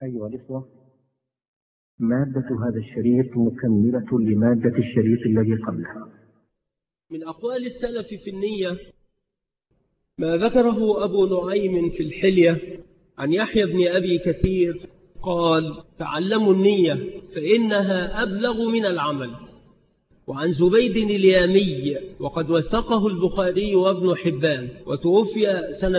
أيها الإخوة، مادة هذا الشريط مكملة لمادة الشريط الذي قبلها. من أقوال السلف في النية ما ذكره أبو نعيم في الحلية عن يحيى بن أبي كثير قال: تعلموا النية فإنها أبلغ من العمل. وعن زبيد اليامي وقد وثقه البخاري وابن حبان، وتوفي سنة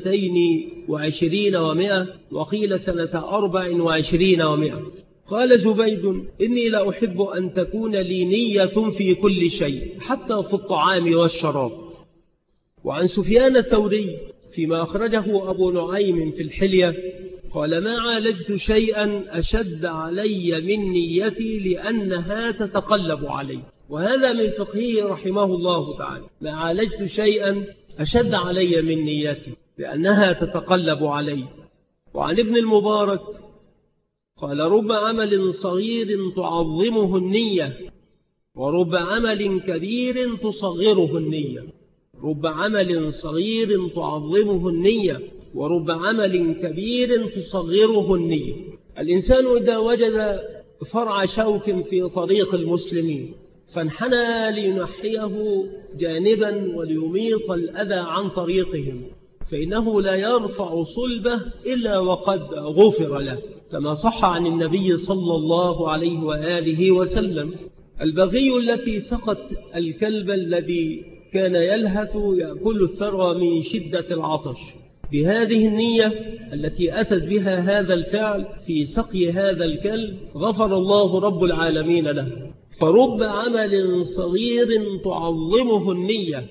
22 و100 وقيل سنة 24 و100. قال زبيد: إني لأحب أن تكون لي نية في كل شيء حتى في الطعام والشراب. وعن سفيان الثوري فيما أخرجه أبو نعيم في الحلية قال: ما عالجت شيئا أشد علي من نيتي لأنها تتقلب علي. وهذا من فقهه رحمه الله تعالى: ما عالجت شيئا أشد علي من نيتي لأنها تتقلب علي. وعن ابن المبارك قال: رب عمل صغير تعظمه النية، ورب عمل كبير تصغره النية. رب عمل صغير تعظمه النية، ورب عمل كبير تصغره النية. الإنسان إذا وجد فرع شوك في طريق المسلمين فانحنى لينحيه جانبا وليميط الأذى عن طريقهم، فإنه لا يرفع صلبه إلا وقد غفر له، كما صح عن النبي صلى الله عليه وآله وسلم: البغي التي سقت الكلب الذي كان يلهث يأكل الثرى من شدة العطش. بهذه النية التي أتت بها هذا الفعل في سقي هذا الكلب غفر الله رب العالمين له. فرب عمل صغير تعظمه النية،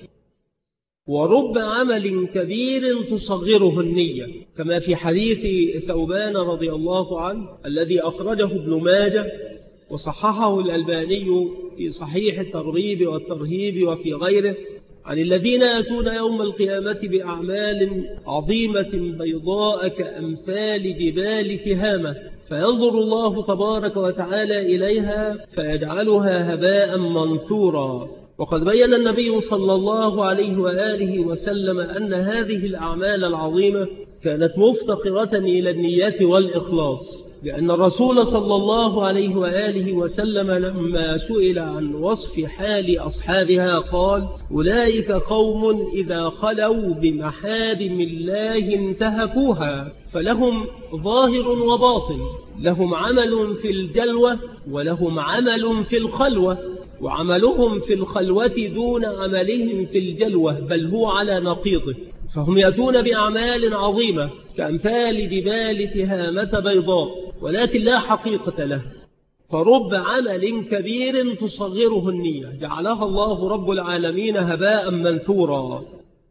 ورب عمل كبير تصغره النية، كما في حديث ثوبان رضي الله عنه الذي أخرجه ابن ماجه وصححه الألباني في صحيح الترغيب والترهيب وفي غيره: عن الذين يأتون يوم القيامة بأعمال عظيمة بيضاء كأمثال جبال تهامة، فينظر الله تبارك وتعالى إليها فيجعلها هباء منثورا. وقد بين النبي صلى الله عليه وآله وسلم أن هذه الأعمال العظيمة كانت مفتقرة إلى النية والإخلاص، لأن الرسول صلى الله عليه وآله وسلم لما سئل عن وصف حال أصحابها قال: أولئك قوم إذا خلوا بمحارم الله انتهكوها، فلهم ظاهر وباطن، لهم عمل في الجلوة ولهم عمل في الخلوة، وعملهم في الخلوة دون عملهم في الجلوة، بل هو على نقيضه. فهم يأتون بأعمال عظيمة كأمثال جبال تهامة بيضاء، ولكن لا حقيقة له. فرب عمل كبير تصغره النية جعلها الله رب العالمين هباء منثورا.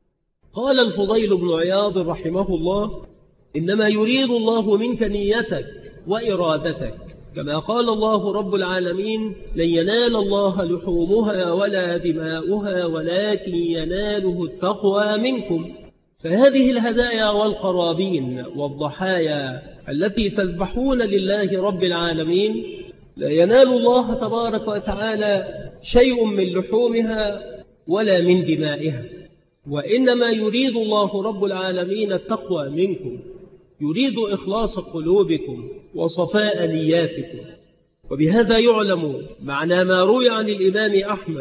قال الفضيل بن عياض رحمه الله: إنما يريد الله منك نيتك وإرادتك، كما قال الله رب العالمين: لن ينال الله لحومها ولا دماؤها ولكن يناله التقوى منكم. فهذه الهدايا والقرابين والضحايا التي تذبحون لله رب العالمين لا ينال الله تبارك وتعالى شيء من لحومها ولا من دمائها، وإنما يريد الله رب العالمين التقوى منكم، يريد إخلاص قلوبكم وصفاء نياتكم. وبهذا يعلم معنى ما روي عن الإمام أحمد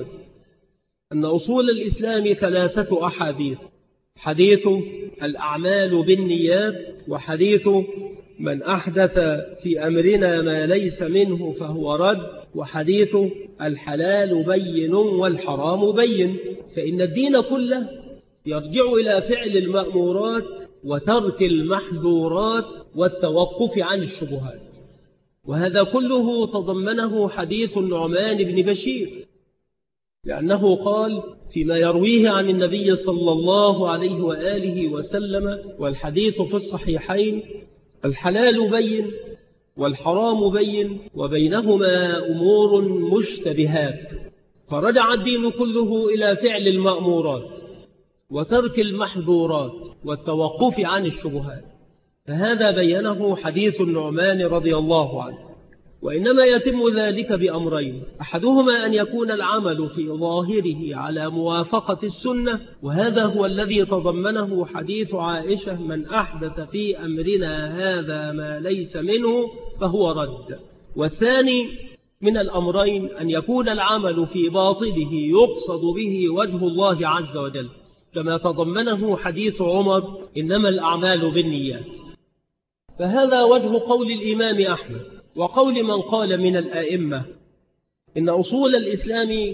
أن أصول الإسلام 3 أحاديث: حديث الأعمال بالنيات، وحديث من أحدث في أمرنا ما ليس منه فهو رد، وحديث الحلال بين والحرام بين. فإن الدين كله يرجع إلى فعل المأمورات وترك المحظورات والتوقف عن الشبهات. وهذا كله تضمنه حديث النعمان بن بشير، لأنه قال فيما يرويه عن النبي صلى الله عليه وآله وسلم، والحديث في الصحيحين: الحلال بين والحرام بين وبينهما أمور مشتبهات. فرجع الدين كله إلى فعل المأمورات وترك المحظورات والتوقف عن الشبهات، فهذا بينه حديث النعمان رضي الله عنه. وإنما يتم ذلك بأمرين: أحدهما أن يكون العمل في ظاهره على موافقة السنة، وهذا هو الذي تضمنه حديث عائشة: من أحدث في أمرنا هذا ما ليس منه فهو رد. والثاني من الأمرين أن يكون العمل في باطله يقصد به وجه الله عز وجل، كما تضمنه حديث عمر: إنما الأعمال بالنيات. فهذا وجه قول الإمام أحمد وقول من قال من الآئمة إن أصول الإسلام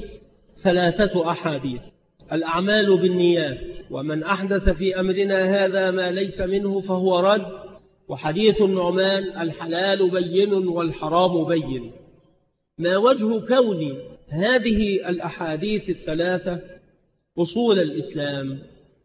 3 أحاديث: الأعمال بالنيات، ومن أحدث في أمرنا هذا ما ليس منه فهو رد، وحديث النعمان: الحلال بين والحرام بين. ما وجه كون هذه الأحاديث 3 أصول الإسلام؟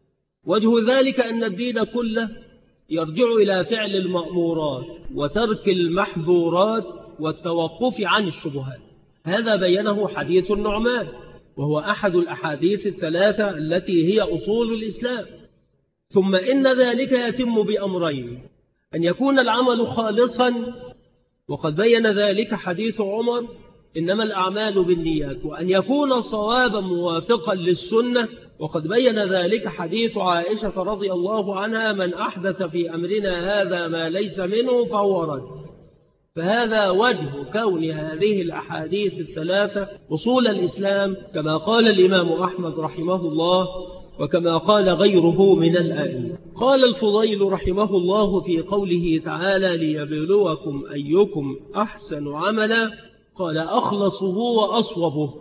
وجه ذلك أن الدين كله يرجع إلى فعل المأمورات وترك المحظورات والتوقف عن الشبهات. هذا بينه حديث النعمان، وهو أحد الأحاديث 3 التي هي أصول الإسلام. ثم إن ذلك يتم بأمرين: أن يكون العمل خالصا، وقد بين ذلك حديث عمر: إنما الأعمال بالنيات، وأن يكون صوابا موافقا للسنة، وقد بين ذلك حديث عائشة رضي الله عنها: من أحدث في أمرنا هذا ما ليس منه فهو رد. فهذا وجه كون هذه الأحاديث 3 أصول الإسلام، كما قال الإمام أحمد رحمه الله، وكما قال غيره من الآئمة. قال الفضيل رحمه الله في قوله تعالى: ليبلوكم أيكم أحسن عملا، قال: أخلصه وأصوبه.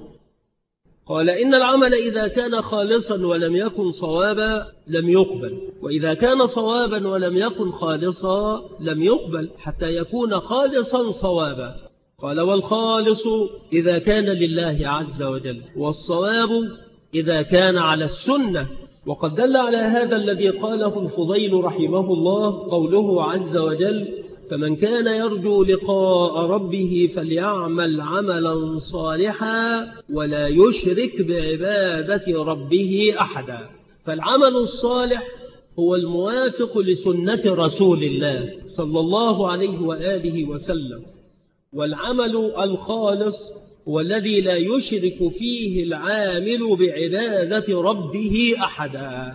قال: إن العمل إذا كان خالصا ولم يكن صوابا لم يقبل، وإذا كان صوابا ولم يكن خالصا لم يقبل، حتى يكون خالصا صوابا. قال: والخالص إذا كان لله عز وجل، والصواب إذا كان على السنة. وقد دل على هذا الذي قاله الفضيل رحمه الله قوله عز وجل: فمن كان يرجو لقاء ربه فليعمل عملا صالحا ولا يشرك بعبادة ربه أحدا. فالعمل الصالح هو الموافق لسنة رسول الله صلى الله عليه وآله وسلم، والعمل الخالص هو الذي لا يشرك فيه العامل بعبادة ربه أحدا.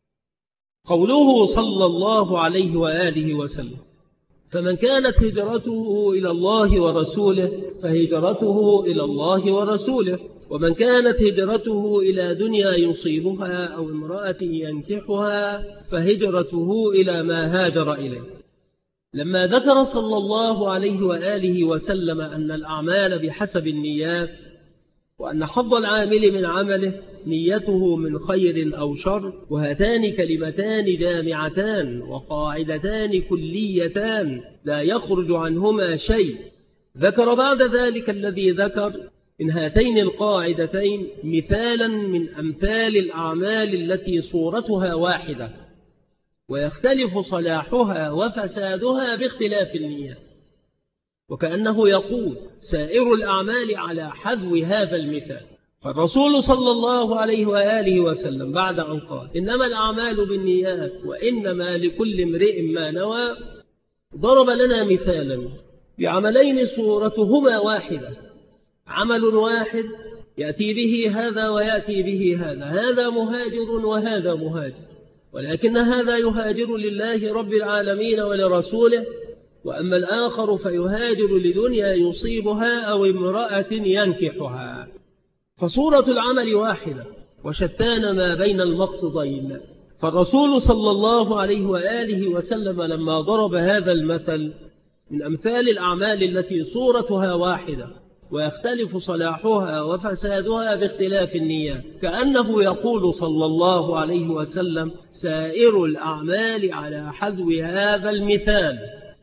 قوله صلى الله عليه وآله وسلم: فمن كانت هجرته إلى الله ورسوله فهجرته إلى الله ورسوله، ومن كانت هجرته إلى دنيا يصيبها أو امرأة ينكحها فهجرته إلى ما هاجر إليه. لما ذكر صلى الله عليه وآله وسلم أن الأعمال بحسب النيات، وأن حظ العامل من عمله نيته من خير أو شر، وهاتان كلمتان جامعتان وقاعدتان كليتان لا يخرج عنهما شيء، ذكر بعد ذلك الذي ذكر إن هاتين القاعدتين مثالا من أمثال الأعمال التي صورتها واحدة ويختلف صلاحها وفسادها باختلاف النيات. وكأنه يقول: سائر الأعمال على حذو هذا المثال. فالرسول صلى الله عليه وآله وسلم بعد أن قال إنما الأعمال بالنيات وإنما لكل امرئ ما نوى، ضرب لنا مثالا بعملين صورتهما واحدة: عمل واحد يأتي به هذا ويأتي به هذا، هذا مهاجر وهذا مهاجر، ولكن هذا يهاجر لله رب العالمين ولرسوله، وأما الآخر فيهاجر لدنيا يصيبها أو امرأة ينكحها. فصورة العمل واحدة وشتان ما بين المقصدين. فالرسول صلى الله عليه وآله وسلم لما ضرب هذا المثل من أمثال الأعمال التي صورتها واحدة ويختلف صلاحها وفسادها باختلاف النيات، كأنه يقول صلى الله عليه وسلم: سائر الأعمال على حذو هذا المثال.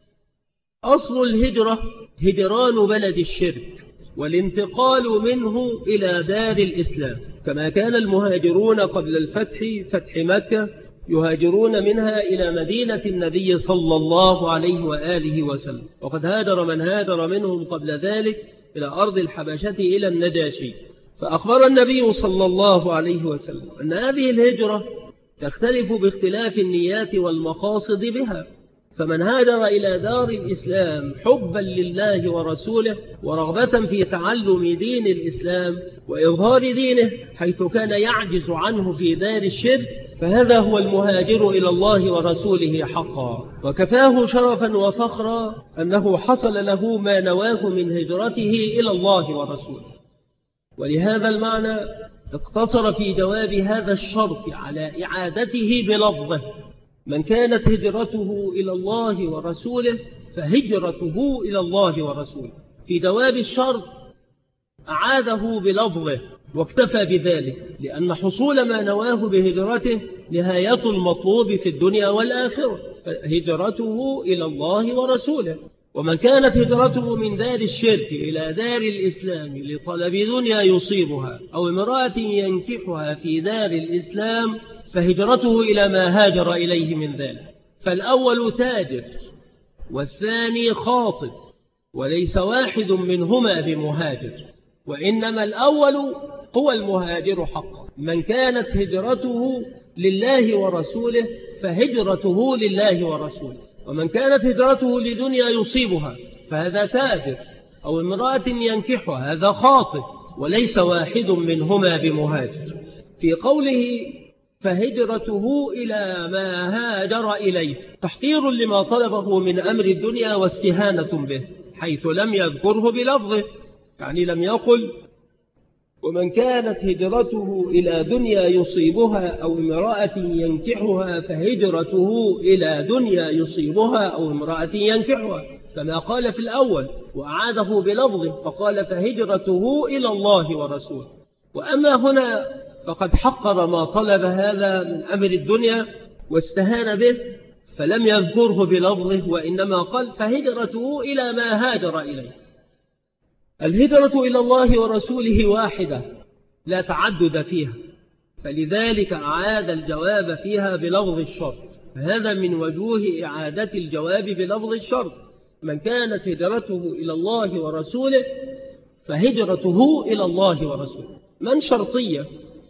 أصل الهجرة هجران بلد الشرك والانتقال منه إلى دار الإسلام، كما كان المهاجرون قبل الفتح فتح مكة يهاجرون منها إلى مدينة النبي صلى الله عليه وآله وسلم، وقد هاجر من هاجر منهم قبل ذلك إلى أرض الحبشة إلى النجاشي. فأخبر النبي صلى الله عليه وسلم أن هذه الهجرة تختلف باختلاف النيات والمقاصد بها، فمن هاجر إلى دار الإسلام حبا لله ورسوله ورغبة في تعلم دين الإسلام وإظهار دينه حيث كان يعجز عنه في دار الشرك، فهذا هو المهاجر إلى الله ورسوله حقا. وكفاه شرفا وفخرا أنه حصل له ما نواه من هجرته إلى الله ورسوله. ولهذا المعنى اقتصر في جواب هذا الشرط على إعادته بلفظه: من كانت هجرته إلى الله ورسوله فهجرته إلى الله ورسوله. في جواب الشرط أعاده بلفظه واكتفى بذلك، لأن حصول ما نواه بهجرته نهاية المطلوب في الدنيا والآخرة، هجرته إلى الله ورسوله. ومن كانت هجرته من دار الشرك إلى دار الإسلام لطلب دنيا يصيبها أو امرأة ينكحها في دار الإسلام فهجرته إلى ما هاجر إليه من ذلك. فالأول تاجر والثاني خاطب، وليس واحد منهما بمهاجر، وإنما الأول هو المهاجر حقا. من كانت هجرته لله ورسوله فهجرته لله ورسوله، ومن كانت هجرته لدنيا يصيبها فهذا تاجر، أو امرأة ينكحها هذا خاطب، وليس واحد منهما بمهاجر. في قوله فهجرته إلى ما هاجر إليه تحقير لما طلبه من أمر الدنيا واستهانة به، حيث لم يذكره بلفظه، يعني لم يقل ومن كانت هجرته إلى دنيا يصيبها أو امرأة ينكحها فهجرته إلى دنيا يصيبها أو امرأة ينكحها، كما قال في الأول، وأعاده بلفظه فقال فهجرته إلى الله ورسوله. وأما هنا فقد حقر ما طلب هذا من أمر الدنيا واستهان به، فلم يذكره بلفظه، وإنما قال فهجرته إلى ما هاجر إليه. الهجرة إلى الله ورسوله واحدة لا تعدد فيها، فلذلك أعاد الجواب فيها بلفظ الشرط. هذا من وجوه إعادة الجواب بلفظ الشرط: من كانت هجرته إلى الله ورسوله فهجرته إلى الله ورسوله. من شرطية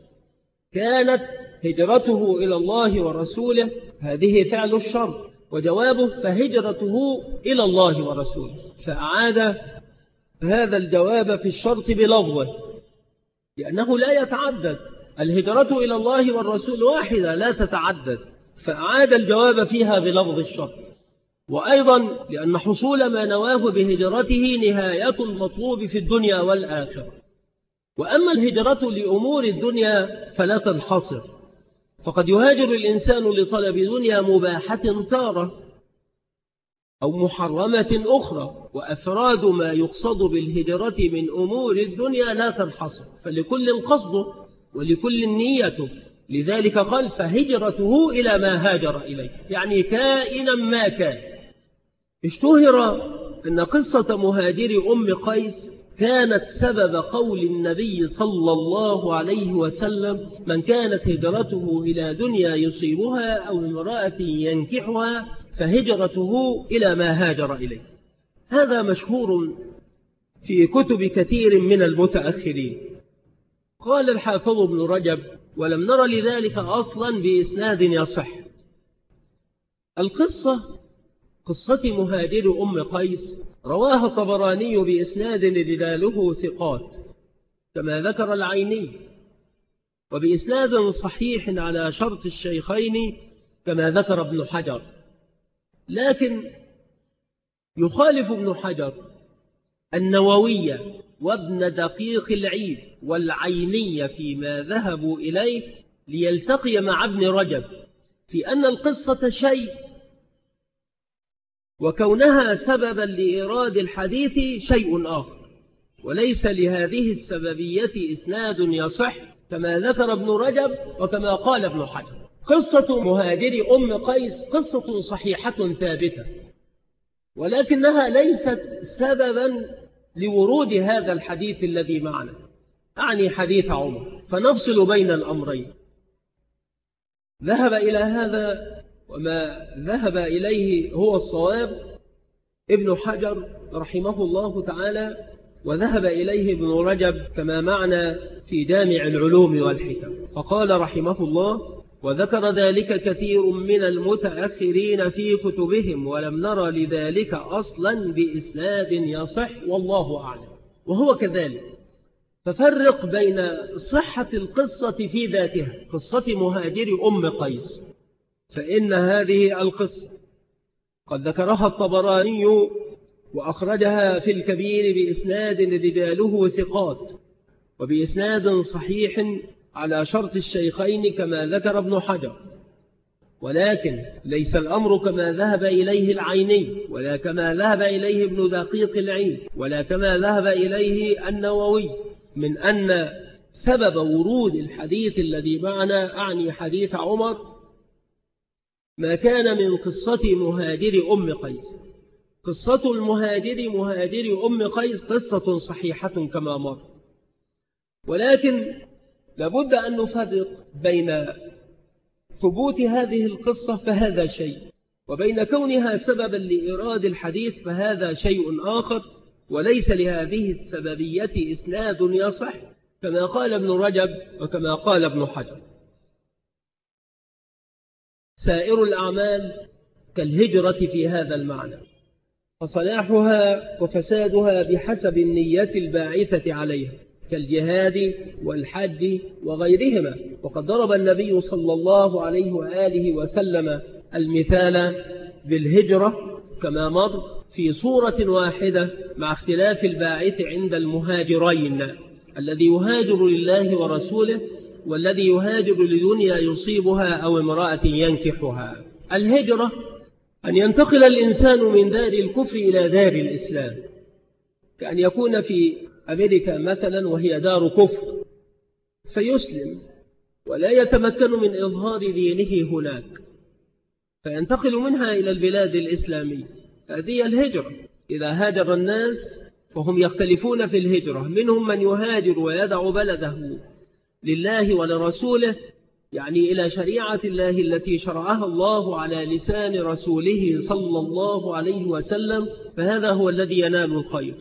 كانت هجرته إلى الله ورسوله، هذه فعل الشرط، وجوابه فهجرته إلى الله ورسوله، فأعاد هذا الجواب في الشرط بلفظه لأنه لا يتعدد. الهجرة إلى الله والرسول واحدة لا تتعدد، فأعاد الجواب فيها بلفظ الشرط. وأيضا لأن حصول ما نواه بهجرته نهاية المطلوب في الدنيا والآخرة. وأما الهجرة لأمور الدنيا فلا تنحصر، فقد يهاجر الإنسان لطلب دنيا مباحة تارة أو محرمة أخرى، وأفراد ما يقصد بالهجرة من أمور الدنيا لا تنحصر، فلكل قصده ولكل نيته. لذلك قال فهجرته إلى ما هاجر إليه، يعني ما كان. اشتهر أن قصة مهاجر أم قيس كانت سبب قول النبي صلى الله عليه وسلم: من كانت هجرته إلى دنيا يصيبها أو امرأة ينكحها فهجرته إلى ما هاجر إليه. هذا مشهور في كتب كثير من المتأخرين. قال الحافظ ابن رجب: ولم نر لذلك أصلا بإسناد يصح. القصة قصة مهاجر أم قيس رواها الطبراني بإسناد رجاله ثقات كما ذكر العيني، وبإسناد صحيح على شرط الشيخين كما ذكر ابن حجر. لكن يخالف ابن حجر النووي وابن دقيق العيد والعيني فيما ذهبوا إليه ليلتقي مع ابن رجب في أن القصة شيء، وكونها سببا لإيراد الحديث شيء آخر، وليس لهذه السببية إسناد يصح كما ذكر ابن رجب وكما قال ابن حجر. قصة مهاجر أم قيس قصة صحيحة ثابتة، ولكنها ليست سببا لورود هذا الحديث الذي معنا، أعني حديث عمر، فنفصل بين الأمرين. ذهب إلى هذا وما ذهب إليه هو الصواب ابن حجر رحمه الله تعالى، وذهب إليه ابن رجب كما معنا في جامع العلوم والحكم. فقال رحمه الله: وذكر ذلك كثير من المتأخرين في كتبهم، ولم نرى لذلك أصلا بإسناد يصح والله أعلم. وهو كذلك، ففرق بين صحة القصة في ذاتها، قصة مهاجر أم قيس، فإن هذه القصة قد ذكرها الطبراني وأخرجها في الكبير بإسناد رجاله ثقات وبإسناد صحيح على شرط الشيخين كما ذكر ابن حجر، ولكن ليس الأمر كما ذهب إليه العيني، ولا كما ذهب إليه ابن دقيق العيد، ولا كما ذهب إليه النووي، من أن سبب ورود الحديث الذي معنا، أعني حديث عمر، ما كان من قصة مهاجر أم قيس. قصة المهاجر مهاجر أم قيس قصة صحيحة كما مر، ولكن لابد أن نفرق بين ثبوت هذه القصة فهذا شيء، وبين كونها سببا لإيراد الحديث فهذا شيء آخر، وليس لهذه السببية إسناد يصح كما قال ابن رجب وكما قال ابن حجر. سائر الأعمال كالهجرة في هذا المعنى، فصلاحها وفسادها بحسب النية الباعثة عليها، كالجهاد والحج وغيرهما. وقد ضرب النبي صلى الله عليه وآله وسلم المثال بالهجرة كما مر في صورة واحدة، مع اختلاف الباعث عند المهاجرين، الذي يهاجر لله ورسوله والذي يهاجر لدنيا يصيبها أو امرأة ينكحها. الهجرة أن ينتقل الإنسان من دار الكفر إلى دار الإسلام، كأن يكون في أمريكا مثلا وهي دار كفر فيسلم ولا يتمكن من إظهار دينه هناك، فينتقل منها إلى البلاد الإسلامية. هذه الهجرة. إذا هاجر الناس فهم يختلفون في الهجرة، منهم من يهاجر ويدع بلده لله ولرسوله، يعني إلى شريعة الله التي شرعها الله على لسان رسوله صلى الله عليه وسلم، فهذا هو الذي ينال الخير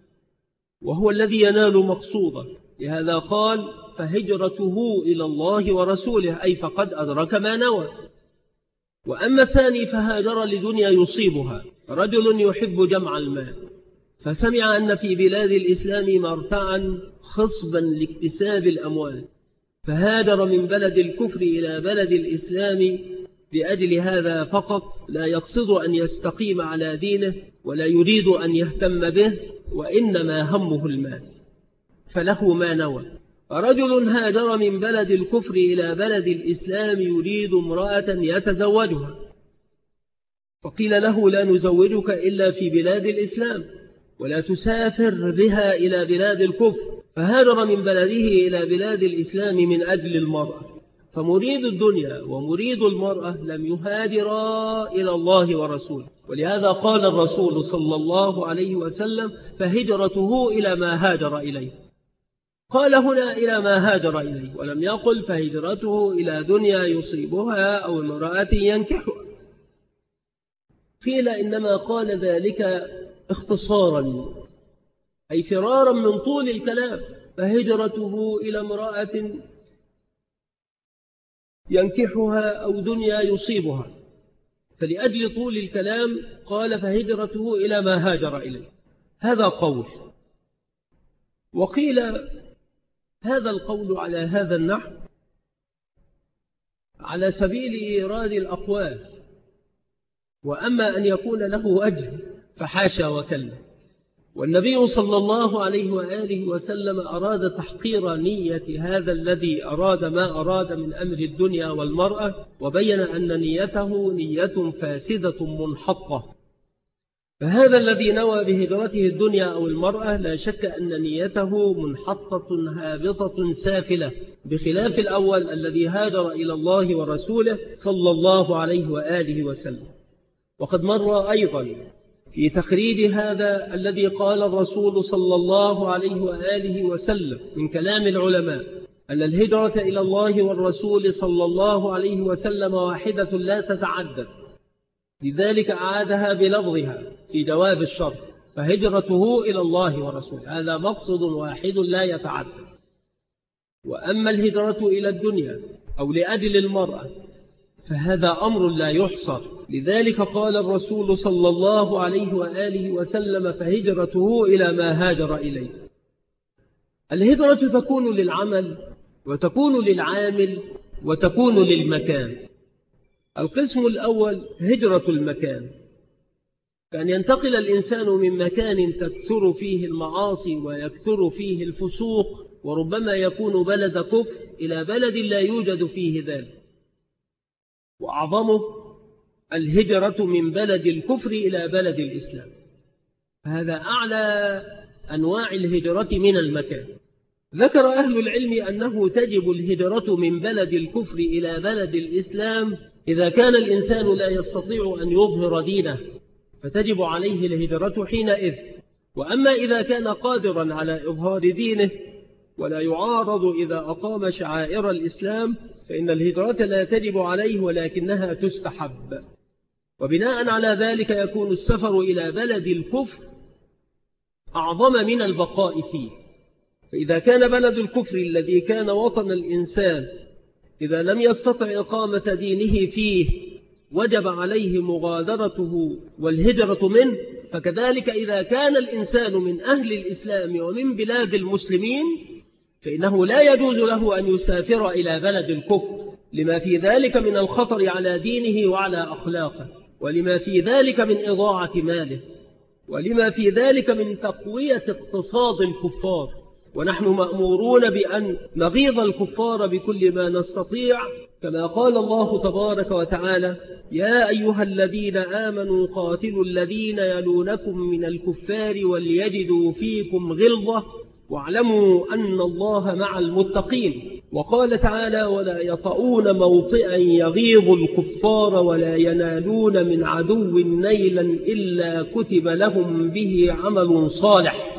وهو الذي ينال مقصوده. لهذا قال فهجرته إلى الله ورسوله، أي فقد أدرك ما نوى. وأما الثاني فهاجر لدنيا يصيبها، رجل يحب جمع المال فسمع أن في بلاد الإسلام مرتعا خصبا لاكتساب الأموال، فهاجر من بلد الكفر إلى بلد الإسلام لأجل هذا فقط، لا يقصد أن يستقيم على دينه ولا يريد أن يهتم به، وإنما همه المال، فله ما نوى. رجل هاجر من بلد الكفر إلى بلد الإسلام يريد امرأة يتزوجها، فقيل له لا نزوجك إلا في بلاد الإسلام ولا تسافر بها إلى بلاد الكفر، فهاجر من بلده إلى بلاد الإسلام من أجل المرأة. فمريد الدنيا ومريد المرأة لم يهاجرا إلى الله ورسوله، ولهذا قال الرسول صلى الله عليه وسلم فهجرته إلى ما هاجر إليه. قال هنا إلى ما هاجر إليه، ولم يقل فهجرته إلى دنيا يصيبها أو امرأة ينكحها. قيل إنما قال ذلك اختصارا، أي فرارا من طول الكلام، فهجرته إلى امرأة ينكحها أو دنيا يصيبها، فلأجل طول الكلام قال فهجرته إلى ما هاجر إليه. هذا قول. وقيل هذا القول على هذا النحو على سبيل إيراد الأقوال، وأما أن يكون له وجه فحاشا وكلا. والنبي صلى الله عليه وآله وسلم أراد تحقير نية هذا الذي أراد ما أراد من أمر الدنيا والمرأة، وبين أن نيته نية فاسدة منحطة. فهذا الذي نوى بهجرته الدنيا أو المرأة لا شك أن نيته منحطة هابطة سافلة، بخلاف الأول الذي هاجر إلى الله ورسوله صلى الله عليه وآله وسلم. وقد مر أيضا في تخريج هذا الذي قال الرسول صلى الله عليه وآله وسلم من كلام العلماء أن الهجرة إلى الله والرسول صلى الله عليه وسلم واحدة لا تتعدد، لذلك أعادها بلفظها في جواب الشرط فهجرته إلى الله ورسوله، هذا مقصد واحد لا يتعدد. وأما الهجرة إلى الدنيا أو لأجل المرأة، فهذا أمر لا يحصر. لذلك قال الرسول صلى الله عليه وآله وسلم: فهجرته إلى ما هاجر إليه. الهجرة تكون للعمل، وتكون للعامل، وتكون للمكان. القسم الأول هجرة المكان، كأن ينتقل الإنسان من مكان تكثر فيه المعاصي ويكثر فيه الفسوق، وربما يكون بلد كفر، إلى بلد لا يوجد فيه ذلك. وأعظمه الهجرة من بلد الكفر إلى بلد الإسلام، هذا أعلى أنواع الهجرة من المكان. ذكر أهل العلم أنه تجب الهجرة من بلد الكفر إلى بلد الإسلام إذا كان الإنسان لا يستطيع أن يظهر دينه، فتجب عليه الهجرة حينئذ. وأما إذا كان قادرا على إظهار دينه ولا يعارض إذا أقام شعائر الإسلام، فإن الهجرة لا تجب عليه ولكنها تستحب. وبناء على ذلك يكون السفر إلى بلد الكفر أعظم من البقاء فيه. فإذا كان بلد الكفر الذي كان وطن الإنسان إذا لم يستطع إقامة دينه فيه وجب عليه مغادرته والهجرة منه، فكذلك إذا كان الإنسان من أهل الإسلام ومن بلاد المسلمين فإنه لا يجوز له أن يسافر إلى بلد الكفر، لما في ذلك من الخطر على دينه وعلى أخلاقه، ولما في ذلك من إضاعة ماله، ولما في ذلك من تقوية اقتصاد الكفار. ونحن مأمورون بأن نغيظ الكفار بكل ما نستطيع، كما قال الله تبارك وتعالى: يا أيها الذين آمنوا قاتلوا الذين يلونكم من الكفار وليجدوا فيكم غلظة واعلموا أن الله مع المتقين. وقال تعالى: ولا يطؤون موطئا يغيظ الكفار ولا ينالون من عدو نيلا إلا كتب لهم به عمل صالح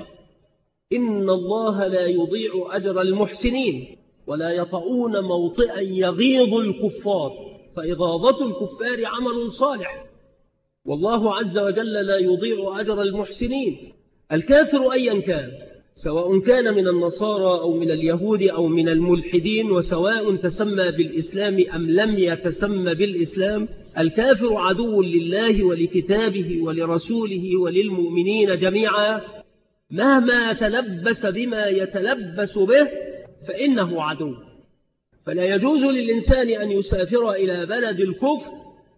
إن الله لا يضيع أجر المحسنين. ولا يطؤون موطئا يغيظ الكفار، فإغاظة الكفار عمل صالح، والله عز وجل لا يضيع أجر المحسنين. الكافر أيا كان، سواء كان من النصارى أو من اليهود أو من الملحدين، وسواء تسمى بالإسلام أم لم يتسمى بالإسلام، الكافر عدو لله ولكتابه ولرسوله وللمؤمنين جميعا، مهما تلبس بما يتلبس به فإنه عدو. فلا يجوز للإنسان أن يسافر إلى بلد الكفر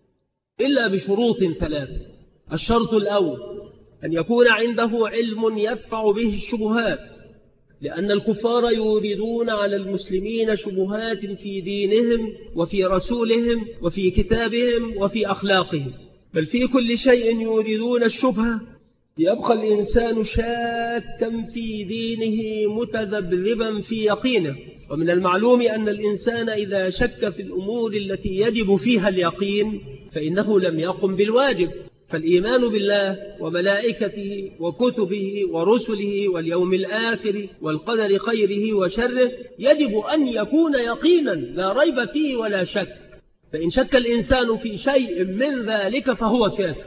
إلا بشروط ثلاثة. الشرط الأول أن يكون عنده علم يدفع به الشبهات، لأن الكفار يوردون على المسلمين شبهات في دينهم وفي رسولهم وفي كتابهم وفي أخلاقهم، بل في كل شيء يوردون الشبهة، ليبقى الإنسان شاكا في دينه متذبذبا في يقينه. ومن المعلوم أن الإنسان إذا شك في الأمور التي يجب فيها اليقين فإنه لم يقم بالواجب. فالإيمان بالله وملائكته وكتبه ورسله واليوم الآخر والقدر خيره وشره يجب أن يكون يقينا لا ريب فيه ولا شك. فإن شك الإنسان في شيء من ذلك فهو كافر.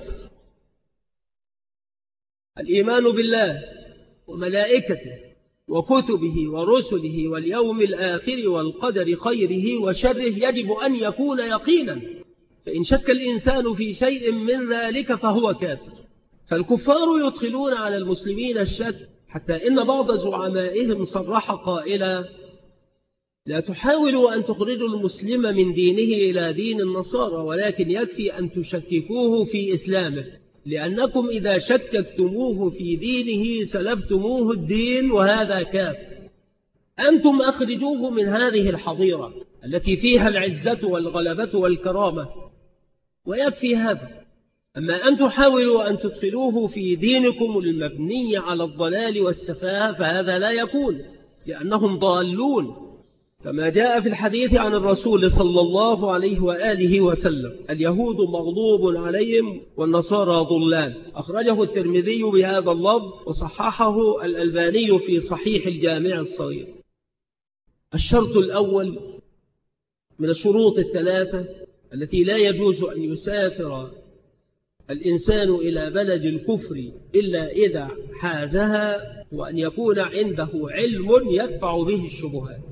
الإيمان بالله وملائكته وكتبه ورسله واليوم الآخر والقدر خيره وشره يجب أن يكون يقينا، فإن شك الإنسان في شيء من ذلك فهو كافر. فالكفار يدخلون على المسلمين الشك، حتى إن بعض زعمائهم صرح قائلا: لا تحاولوا أن تخرجوا المسلم من دينه إلى دين النصارى، ولكن يكفي أن تشككوه في إسلامه، لأنكم إذا شككتموه في دينه سلبتموه الدين، وهذا كافر. أنتم أخرجوه من هذه الحظيرة التي فيها العزة والغلبة والكرامة، ويكفي هذا. أما أن تحاولوا أن تدخلوه في دينكم المبني على الضلال والسفاهة فهذا لا يكون، لأنهم ضالون، كما جاء في الحديث عن الرسول صلى الله عليه وآله وسلم: اليهود مغضوب عليهم والنصارى ضلال. أخرجه الترمذي بهذا اللفظ وصححه الألباني في صحيح الجامع الصغير. الشرط الأول من الشروط الثلاثة التي لا يجوز أن يسافر الإنسان إلى بلد الكفر إلا إذا حازها، وأن يكون عنده علم يدفع به الشبهات.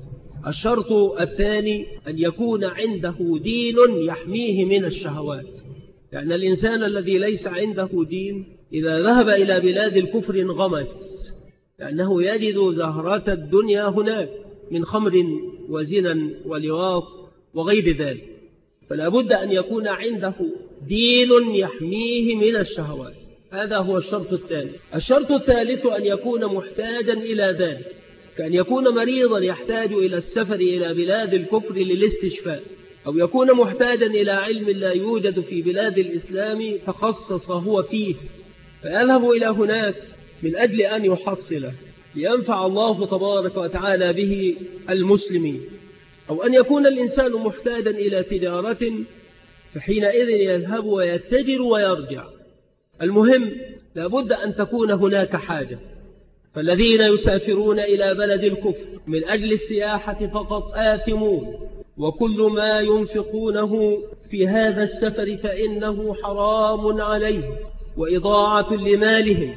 الشرط الثاني أن يكون عنده دين يحميه من الشهوات، لأن الإنسان الذي ليس عنده دين إذا ذهب إلى بلاد الكفر انغمس، لأنه يجد زهرة الدنيا هناك من خمر وزنا ولواط وغير ذلك. فلا بد أن يكون عنده دين يحميه من الشهوات، هذا هو الشرط الثاني. الشرط الثالث أن يكون محتاجا إلى ذلك، كأن يكون مريضا يحتاج إلى السفر إلى بلاد الكفر للاستشفاء، أو يكون محتاجا إلى علم لا يوجد في بلاد الإسلام تخصص هو فيه فيذهب إلى هناك من أجل أن يحصله لينفع الله تبارك وتعالى به المسلمين. أو أن يكون الإنسان محتاجا إلى تجارة فحينئذ يذهب ويتجر ويرجع. المهم لابد أن تكون هناك حاجة. فالذين يسافرون إلى بلد الكفر من أجل السياحة فقط آثمون، وكل ما ينفقونه في هذا السفر فإنه حرام عليه وإضاعة لمالهم،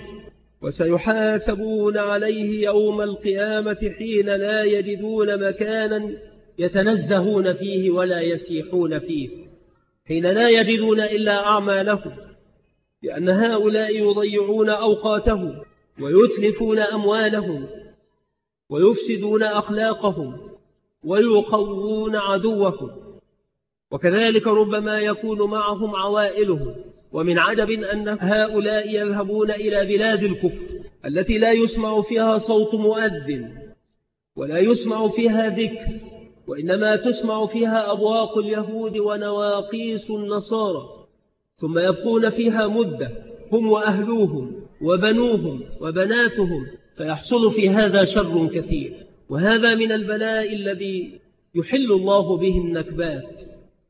وسيحاسبون عليه يوم القيامة حين لا يجدون مكانا يتنزهون فيه ولا يسيحون فيه، حين لا يجدون إلا أعمالهم، لأن هؤلاء يضيعون أوقاتهم ويتلفون أموالهم ويفسدون أخلاقهم ويقوون عدوهم، وكذلك ربما يكون معهم عوائلهم. ومن عجب أن هؤلاء يذهبون إلى بلاد الكفر التي لا يسمع فيها صوت مؤذن ولا يسمع فيها ذكر، وإنما تسمع فيها أبواق اليهود ونواقيس النصارى، ثم يبقون فيها مدة هم وأهلوهم وبنوهم وبناتهم، فيحصل في هذا شر كثير. وهذا من البلاء الذي يحل الله به النكبات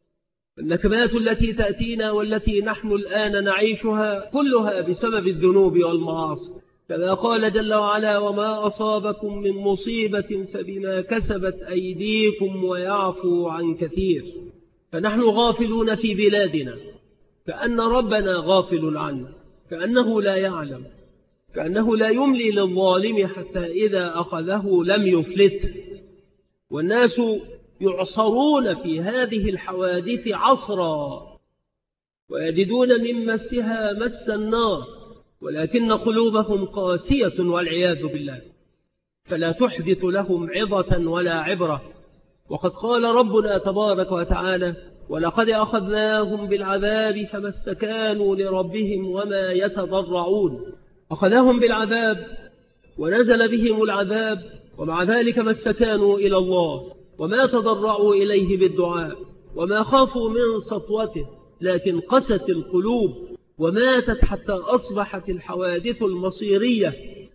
التي تأتينا والتي نحن الآن نعيشها كلها بسبب الذنوب والمعاصي، كما قال جل وعلا: وما أصابكم من مصيبة فبما كسبت أيديكم ويعفو عن كثير. فنحن غافلون في بلادنا، كأن ربنا غافل عنا، كأنه لا يعلم، كأنه لا يملي للظالم حتى إذا أخذه لم يفلته. والناس يعصرون في هذه الحوادث عصرا ويجدون من مسها مس النار، ولكن قلوبهم قاسية والعياذ بالله، فلا تحدث لهم عظة ولا عبرة. وقد قال ربنا تبارك وتعالى: ولقد أخذناهم بالعذاب فما استكانوا لربهم وما يتضرعون. أخذهم بالعذاب ونزل بهم العذاب، ومع ذلك ما استكانوا إلى الله وما تضرعوا إليه بالدعاء وما خافوا من سطوته، لكن قست القلوب وماتت حتى أصبحت الحوادث المصيرية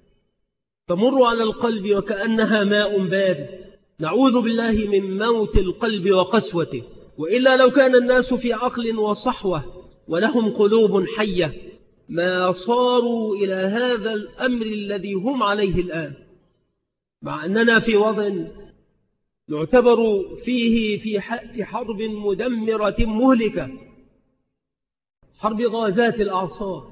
تمر على القلب وكأنها ماء بارد. نعوذ بالله من موت القلب وقسوته. وإلا لو كان الناس في عقل وصحوة ولهم قلوب حية ما صاروا إلى هذا الأمر الذي هم عليه الآن، مع أننا في وضع نعتبر فيه في حرب مدمرة مهلكة، حرب غازات الأعصاب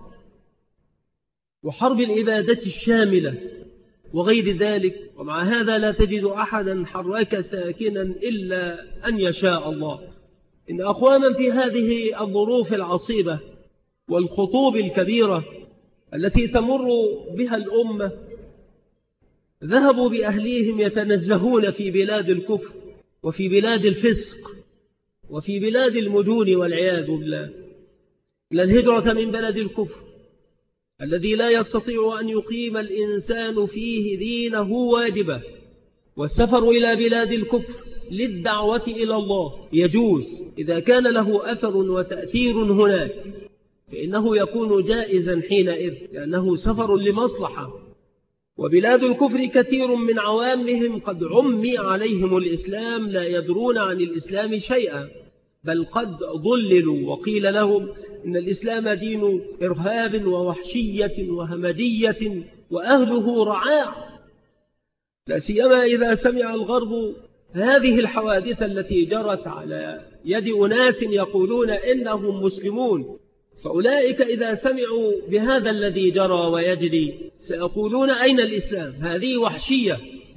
وحرب الإبادة الشاملة وغير ذلك. ومع هذا لا تجد أحدا حرك ساكنا إلا أن يشاء الله. إن أقواما في هذه الظروف العصيبة والخطوب الكبيرة التي تمر بها الأمة ذهبوا بأهليهم يتنزهون في بلاد الكفر وفي بلاد الفسق وفي بلاد المجون والعياذ بالله، إلى الهجرة من بلد الكفر الذي لا يستطيع أن يقيم الإنسان فيه دينه واجبه، والسفر إلى بلاد الكفر للدعوة إلى الله يجوز إذا كان له أثر وتأثير هناك، فإنه يكون جائزا حينئذ لأنه سفر لمصلحة. وبلاد الكفر كثير من عوامهم قد عمي عليهم الإسلام، لا يدرون عن الإسلام شيئا، بل قد ضللوا وقيل لهم إن الإسلام دين إرهاب ووحشية وهمجية وأهله رعاع، لا سيما إذا سمع الغرب هذه الحوادث التي جرت على يد أناس يقولون إنهم مسلمون. فأولئك إذا سمعوا بهذا الذي جرى ويجري سيقولون: أين الإسلام؟ هذه وحشية،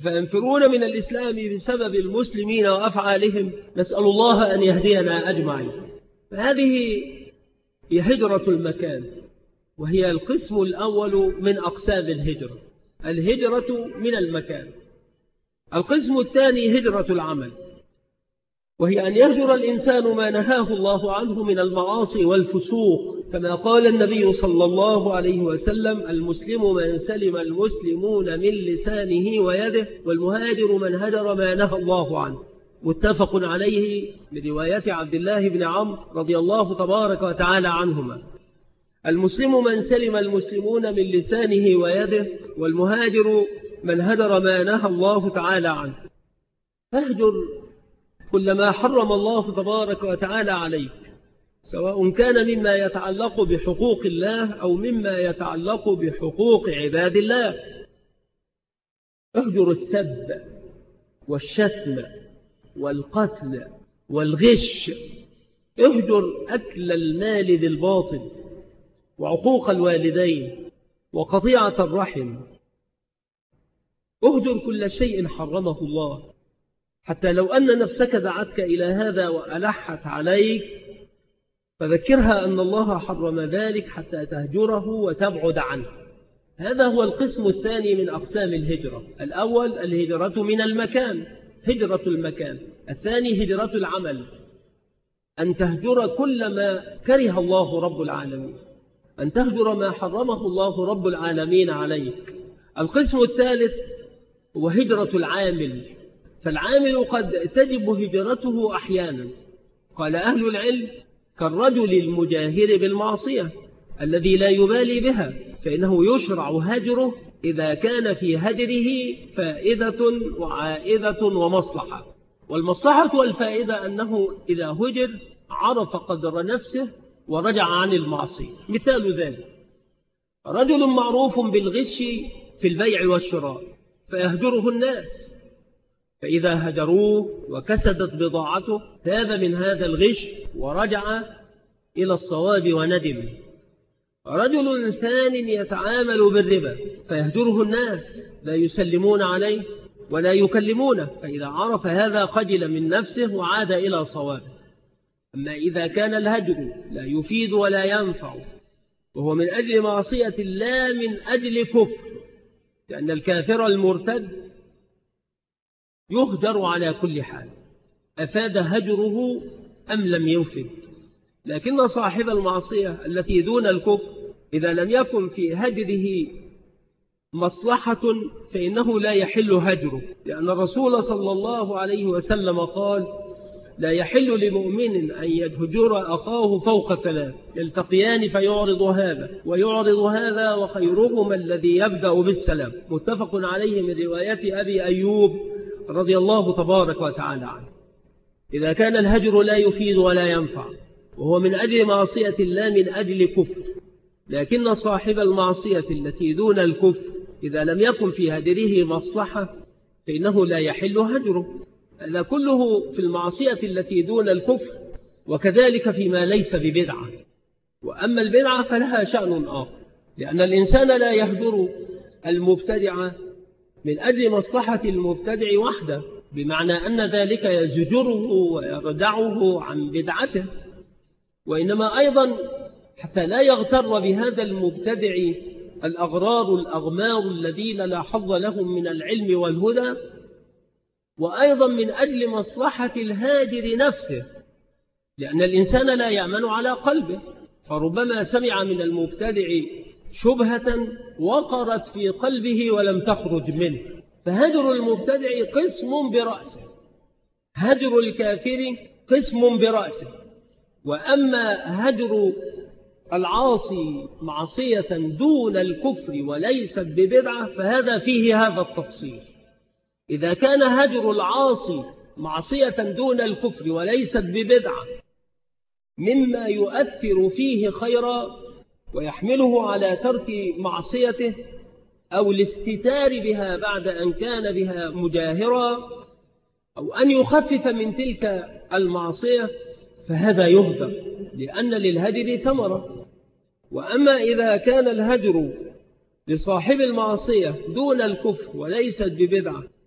فينفرون من الإسلام بسبب المسلمين وأفعالهم. نسأل الله أن يهدينا أجمعين. فهذه هي هجرة المكان، وهي القسم الأول من أقسام الهجرة، الهجرة من المكان. القسم الثاني هجرة العمل، وهي أن يهجر الإنسان ما نهاه الله عنه من المعاصي والفسوق، كما قال النبي صلى الله عليه وسلم: المسلم من سلم المسلمون من لسانه ويده، والمهاجر من هجر ما نهى الله عنه. متفق عليه برواية عبد الله بن عمرو رضي الله تبارك وتعالى عنهما. المسلم من سلم المسلمون من لسانه ويده، والمهاجر من هجر ما نهى الله تعالى عنه. فاهجر كل ما حرم الله تبارك وتعالى عليك، سواء كان مما يتعلق بحقوق الله أو مما يتعلق بحقوق عباد الله. اهجر السب والشتم والقتل والغش، اهجر أكل المال بالباطل وعقوق الوالدين وقطيعة الرحم. اهجر كل شيء حرمه الله، حتى لو أن نفسك دعتك إلى هذا وألحت عليك، فذكرها أن الله حرم ذلك حتى تهجره وتبعد عنه. هذا هو القسم الثاني من أقسام الهجرة. الأول الهجرة من المكان، هجرة المكان. الثاني هجرة العمل، أن تهجر كل ما كره الله رب العالمين، أن تهجر ما حرمه الله رب العالمين عليك. القسم الثالث هو هجرة العامل، فالعامل قد تجب هجرته أحيانا. قال أهل العلم: كالرجل المجاهر بالمعصية الذي لا يبالي بها، فإنه يشرع هجره إذا كان في هجره فائدة وعائدة ومصلحة. والمصلحة والفائدة أنه إذا هجر عرف قدر نفسه ورجع عن المعصية. مثال ذلك: رجل معروف بالغش في البيع والشراء، فيهجره الناس، فإذا هجروه وكسدت بضاعته تاب من هذا الغش ورجع إلى الصواب وندم. رجل ثان يتعامل بالربا، فيهجره الناس، لا يسلمون عليه ولا يكلمونه، فإذا عرف هذا خجل من نفسه وعاد إلى صوابه. أما إذا كان الهجر لا يفيد ولا ينفع، وهو من أجل معصية لا من أجل كفر، لأن الكافر المرتد يهجر على كل حال، أفاد هجره أم لم يفد. لكن صاحب المعصية التي دون الكفر إذا لم يكن في هجره مصلحة فإنه لا يحل هجره، لأن الرسول صلى الله عليه وسلم قال: لا يحل لمؤمن أن يهجر أخاه فوق 3، يلتقيان فيعرض هذا ويعرض هذا وخيرهما الذي يبدأ بالسلام. متفق عليه من رواية أبي أيوب رضي الله تبارك وتعالى عنه. إذا كان الهجر لا يفيد ولا ينفع، وهو من أجل معصية لا من أجل كفر، لكن صاحب المعصية التي دون الكفر إذا لم يكن في هجره مصلحة فإنه لا يحل هجره. هذا كله في المعصية التي دون الكفر، وكذلك فيما ليس ببدعة. وأما البدعة فلها شأن آخر، لأن الإنسان لا يهجر المبتدع من أجل مصلحة المبتدع وحده، بمعنى أن ذلك يزجره ويردعه عن بدعته، وإنما أيضا حتى لا يغتر بهذا المبتدع الأغرار الأغمار الذين لا حظ لهم من العلم والهدى، وأيضا من أجل مصلحة الهاجر نفسه، لأن الإنسان لا يأمن على قلبه، فربما سمع من المبتدع شبهة وقرت في قلبه ولم تخرج منه. فهجر المبتدع قسم برأسه، هجر الكافر قسم برأسه. وأما هجر العاصي معصية دون الكفر وليست ببدعة فهذا فيه هذا التفصيل. إذا كان هجر العاصي معصية دون الكفر وليست ببدعة مما يؤثر فيه خيرا ويحمله على ترك معصيته أو الاستتار بها بعد أن كان بها مجاهرا، أو أن يخفف من تلك المعصية، فهذا يهدر، لأن للهجر ثمرة. وأما إذا كان الهجر لصاحب المعصية دون الكفر وليست ببدعة،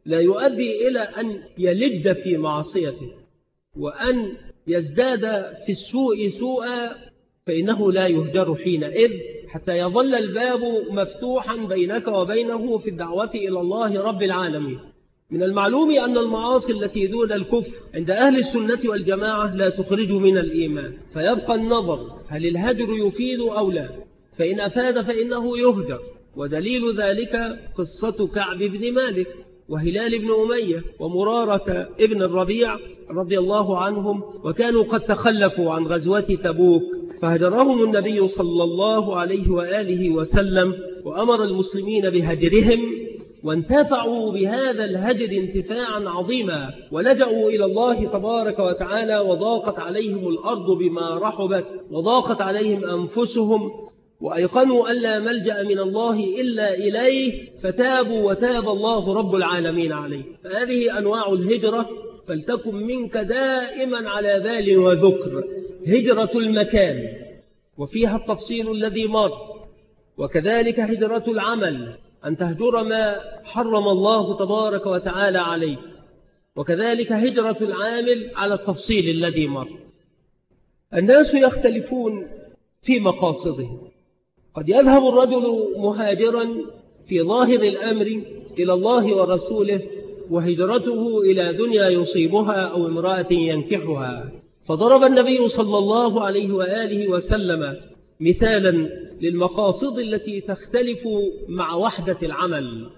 لا يؤدي إلى أن يلد في معصيته وأن يزداد في السوء سوءا، فإنه لا يهجر حينئذ حتى يظل الباب مفتوحا بينك وبينه في الدعوة إلى الله رب العالمين. من المعلوم أن المعاصي التي دون الكفر عند أهل السنة والجماعة لا تخرج من الإيمان، فيبقى النظر هل الهجر يفيد أو لا، فإن أفاد فإنه يهجر. ودليل ذلك قصة كعب بن مالك وهلال بن أمية ومرارة ابن الربيع رضي الله عنهم، وكانوا قد تخلفوا عن غزوة تبوك فهجرهم النبي صلى الله عليه وآله وسلم، وأمر المسلمين بهجرهم، وانتفعوا بهذا الهجر انتفاعا عظيما، ولجأوا إلى الله تبارك وتعالى، وضاقت عليهم الأرض بما رحبت، وضاقت عليهم أنفسهم، وأيقنوا أن لا ملجأ من الله إلا إليه، فتابوا وتاب الله رب العالمين عليه. فهذه أنواع الهجرة، فلتكن منك دائما على بال وذكر هجرة المكان وفيها التفصيل الذي مر، وكذلك هجرة العمل أن تهجر ما حرم الله تبارك وتعالى عليك، وكذلك هجرة العامل على التفصيل الذي مر. الناس يختلفون في مقاصده، قد يذهب الرجل مهاجرا في ظاهر الأمر إلى الله ورسوله، وهجرته إلى دنيا يصيبها أو امرأة ينكحها. فضرب النبي صلى الله عليه وآله وسلم مثالا للمقاصد التي تختلف مع وحدة العمل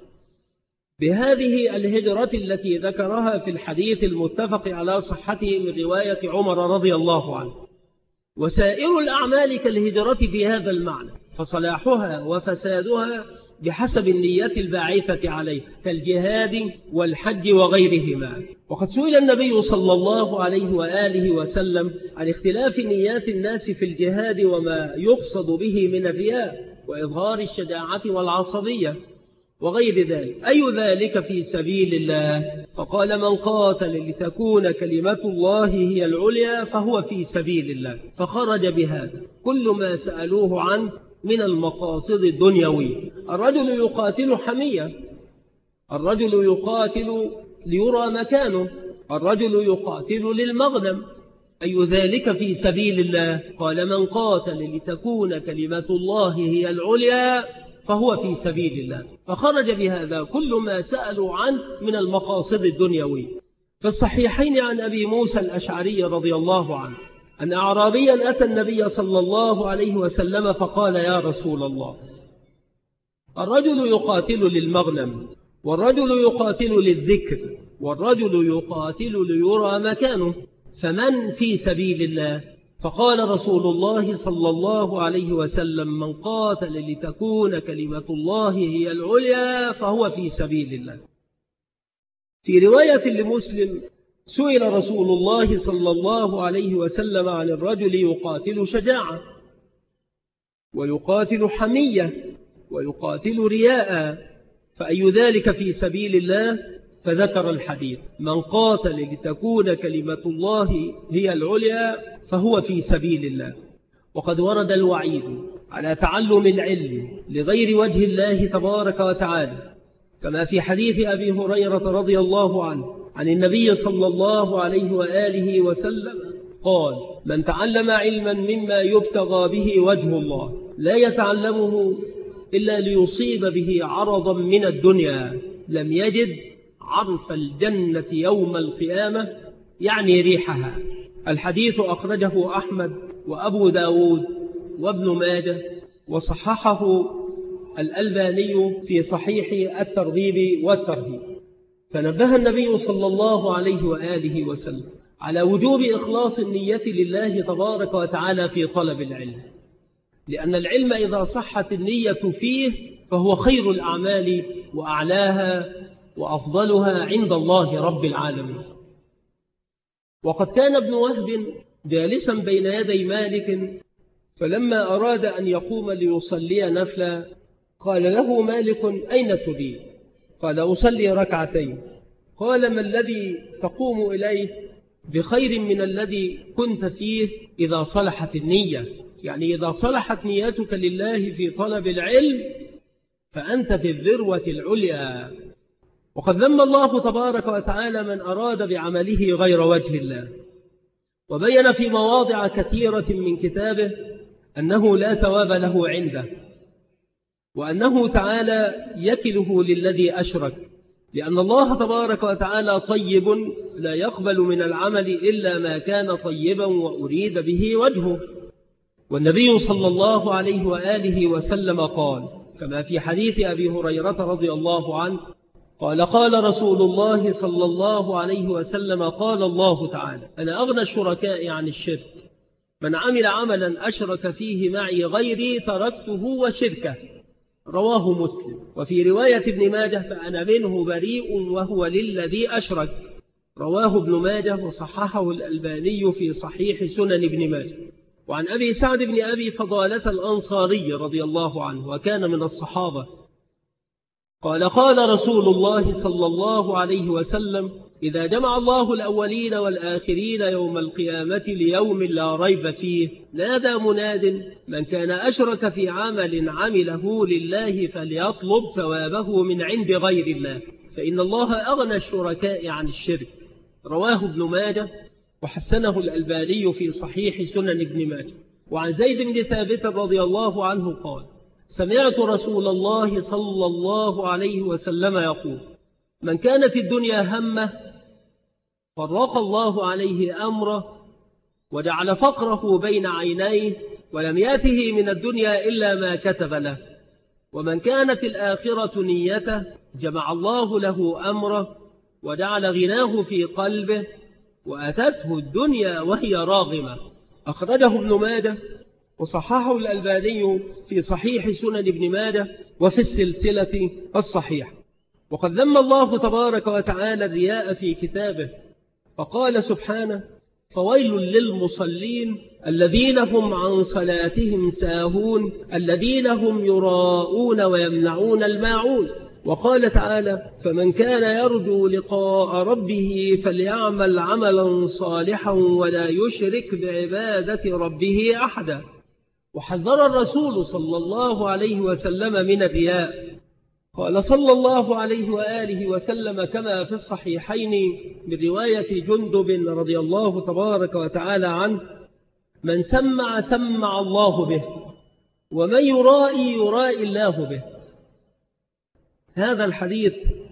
بهذه الهجرة التي ذكرها في الحديث المتفق على صحته من رواية عمر رضي الله عنه. وسائر الأعمال كالهجرة في هذا المعنى، فصلاحها وفسادها بحسب النية الباعثة عليه، كالجهاد والحج وغيرهما. وقد سئل النبي صلى الله عليه وآله وسلم عن اختلاف نيات الناس في الجهاد وما يقصد به من الرياء وإظهار الشجاعة والعصبية وغير ذلك، أي ذلك في سبيل الله؟ فقال: من قاتل لتكون كلمة الله هي العليا فهو في سبيل الله. فخرج بهذا كل ما سألوه عنه من المقاصد الدنيوية. الرجل يقاتل حمية، الرجل يقاتل ليرى مكانه، الرجل يقاتل للمغنم، أي ذلك في سبيل الله؟ قال: من قاتل لتكون كلمة الله هي العليا فهو في سبيل الله. فخرج بهذا كل ما سألوا عنه من المقاصد الدنيوية. في الصحيحين عن أبي موسى الأشعري رضي الله عنه أن أعرابيا أتى النبي صلى الله عليه وسلم فقال: يا رسول الله، الرجل يقاتل للمغنم، والرجل يقاتل للذكر، والرجل يقاتل ليرى مكانه، فمن في سبيل الله؟ فقال رسول الله صلى الله عليه وسلم: من قاتل لتكون كلمة الله هي العليا فهو في سبيل الله. في رواية لمسلم سئل رسول الله صلى الله عليه وسلم عن الرجل يقاتل شجاعة ويقاتل حمية ويقاتل رياء، فأي ذلك في سبيل الله؟ فذكر الحديث: من قاتل لتكون كلمة الله هي العليا فهو في سبيل الله. وقد ورد الوعيد على تعلم العلم لغير وجه الله تبارك وتعالى، كما في حديث أبي هريرة رضي الله عنه عن النبي صلى الله عليه وآله وسلم قال: من تعلم علما مما يبتغى به وجه الله لا يتعلمه إلا ليصيب به عرضا من الدنيا لم يجد عرف الجنة يوم القيامة، يعني ريحها. الحديث أخرجه أحمد وأبو داود وابن ماجه، وصححه الألباني في صحيح الترغيب والترهيب. فنبه النبي صلى الله عليه وآله وسلم على وجوب إخلاص النية لله تبارك وتعالى في طلب العلم، لأن العلم إذا صحت النية فيه فهو خير الأعمال وأعلاها وأفضلها عند الله رب العالمين. وقد كان ابن وهب جالسا بين يدي مالك، فلما أراد أن يقوم ليصلي نفلا قال له مالك: أين تريد؟ قال: أصلي ركعتين. قال: ما الذي تقوم إليه؟ بخير من الذي كنت فيه إذا صلحت النية، يعني إذا صلحت نيتك لله في طلب العلم فأنت في الذروة العليا. وقد ذم الله تبارك وتعالى من أراد بعمله غير وجه الله، وبين في مواضع كثيرة من كتابه أنه لا ثواب له عنده، وأنه تعالى يكله للذي أشرك، لأن الله تبارك وتعالى طيب لا يقبل من العمل إلا ما كان طيبا وأريد به وجهه. والنبي صلى الله عليه وآله وسلم قال كما في حديث أبي هريرة رضي الله عنه قال قال رسول الله صلى الله عليه وسلم قال الله تعالى أنا أغنى الشركاء عن الشرك، من عمل عملا أشرك فيه معي غيري تركته وشركه، رواه مسلم. وفي رواية ابن ماجه فأنا منه بريء وهو للذي أشرك، رواه ابن ماجه وصححه الألباني في صحيح سنن ابن ماجه. وعن أبي سعد بن أبي فضالة الأنصاري رضي الله عنه وكان من الصحابة قال قال رسول الله صلى الله عليه وسلم إذا جمع الله الأولين والآخرين يوم القيامة ليوم لا ريب فيه نادى مناد من كان أشرك في عمل عمله لله فليطلب ثوابه من عند غير الله فإن الله أغنى الشركاء عن الشرك، رواه ابن ماجه وحسنه الألباني في صحيح سنن ابن ماجه. وعن زيد بن ثابت رضي الله عنه قال سمعت رسول الله صلى الله عليه وسلم يقول من كانت الدنيا همه فرق الله عليه أمره وجعل فقره بين عينيه ولم يأته من الدنيا إلا ما كتب له، ومن كانت الآخرة نيته جمع الله له أمره وجعل غناه في قلبه وأتته الدنيا وهي راغمة، أخرجه ابن ماجه وصححه الألباني في صحيح سنن ابن ماجه وفي السلسلة الصحيحة. وقد ذم الله تبارك وتعالى الرياء في كتابه فقال سبحانه فويل للمصلين الذين هم عن صلاتهم ساهون الذين هم يراءون ويمنعون الماعون. وقال تعالى فمن كان يرجو لقاء ربه فليعمل عملا صالحا ولا يشرك بعبادة ربه أحدا. وحذر الرسول صلى الله عليه وسلم من الرياء، قال صلى الله عليه وآله وسلم كما في الصحيحين من رواية جندب رضي الله تبارك وتعالى عنه من سمع سمع الله به ومن يرائي يرائي الله به. هذا الحديث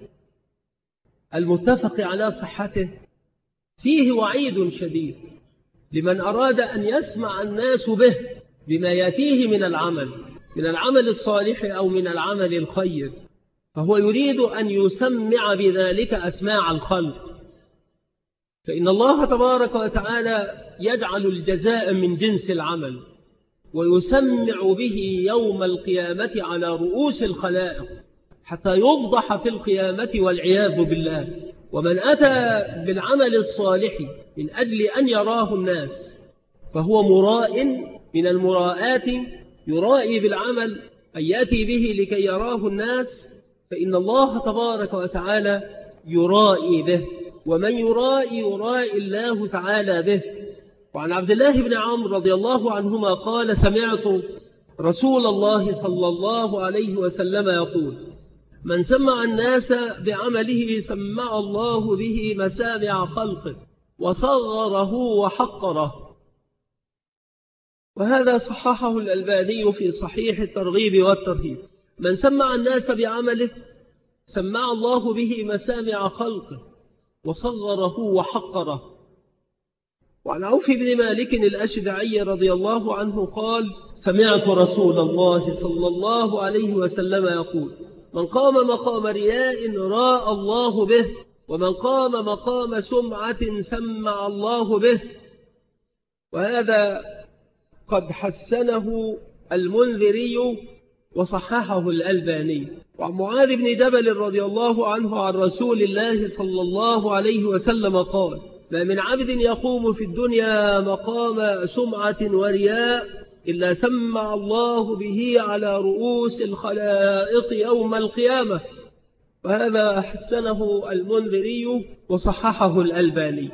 المتفق على صحته فيه وعيد شديد لمن أراد أن يسمع الناس به بما يأتيه من العمل الصالح أو من العمل الخير، فهو يريد أن يسمع بذلك أسماع الخلق، فإن الله تبارك وتعالى يجعل الجزاء من جنس العمل ويسمع به يوم القيامة على رؤوس الخلائق حتى يفضح في القيامة والعياذ بالله. ومن أتى بالعمل الصالح من أجل أن يراه الناس فهو مراء من المراءات، يرائي بالعمل أن يأتي به لكي يراه الناس، فإن الله تبارك وتعالى يرائي به، ومن يرائي يرائي الله تعالى به. وعن عبد الله بن عمرو رضي الله عنهما قال سمعت رسول الله صلى الله عليه وسلم يقول من سمع الناس بعمله سمع الله به مسامع خلقه وصغره وحقره. وهذا صححه الألباني في صحيح الترغيب والترهيب. من سمع الناس بعمله سمع الله به مسامع خلقه وصغره وحقره. وعن عوف بن مالك الأشجعي رضي الله عنه قال سمعت رسول الله صلى الله عليه وسلم يقول من قام مقام رياء راى الله به ومن قام مقام سمعة سمع الله به. وهذا قد حسنه المنذري وصححه الألباني. وعن معاذ بن جبل رضي الله عنه عن رسول الله صلى الله عليه وسلم قال ما من عبد يقوم في الدنيا مقام سمعة ورياء إلا سمع الله به على رؤوس الخلائق يوم القيامة. وهذا حسنه المنذري وصححه الألباني.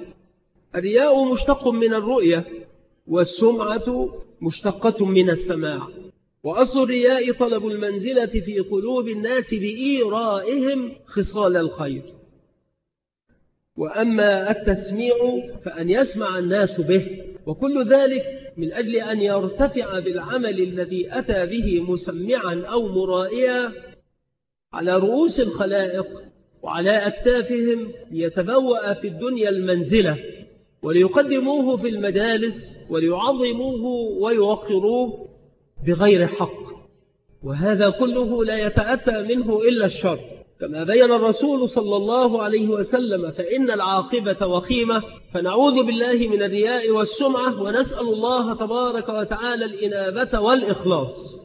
الرياء مشتق من الرؤية والسمعة مشتقة من السماع، وأصل الرياء طلب المنزلة في قلوب الناس بإيرائهم خصال الخير. وأما التسميع فأن يسمع الناس به، وكل ذلك من أجل أن يرتفع بالعمل الذي أتى به مسمعا أو مرائيا على رؤوس الخلائق وعلى أكتافهم، ليتبوأ في الدنيا المنزلة، وليقدموه في المجالس وليعظموه ويوقروه بغير حق. وهذا كله لا يتأتى منه إلا الشر، كما بين الرسول صلى الله عليه وسلم: فإن العاقبة وخيمة. فنعوذ بالله من الرياء والسمعة، ونسأل الله تبارك وتعالى الإنابة والإخلاص.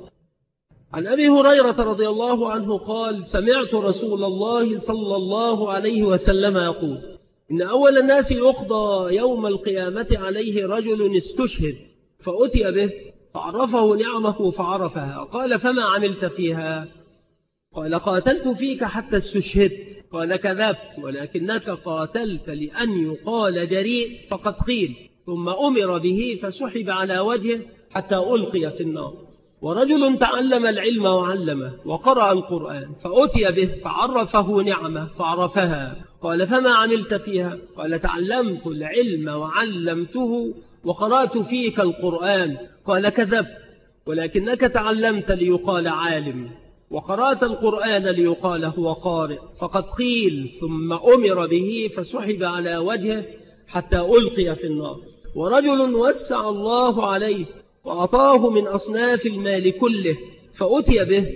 عن أبي هريرة رضي الله عنه قال: سمعت رسول الله صلى الله عليه وسلم يقول: إن أول الناس يقضى يوم القيامة عليه رجل استشهد، فأتي به فعرفه نعمه فعرفها. قال: فما عملت فيها؟ قال: قاتلت فيك حتى استشهدت. قال: كذبت، ولكنك قاتلت لأن يقال جريء فقد قيل. ثم أمر به فسحب على وجهه حتى ألقي في النار. ورجل تعلم العلم وعلمه وقرأ القرآن، فأتي به فعرفه نعمه فعرفها. قال: فما عملت فيها؟ قال: تعلمت العلم وعلمته وقرأت فيك القرآن. قال: كذبت، ولكنك تعلمت ليقال عالم، وقرأت القرآن ليقال هو قارئ فقد قيل. ثم أمر به فسحب على وجهه حتى ألقي في النار. ورجل وسع الله عليه وأعطاه من أصناف المال كله، فأتي به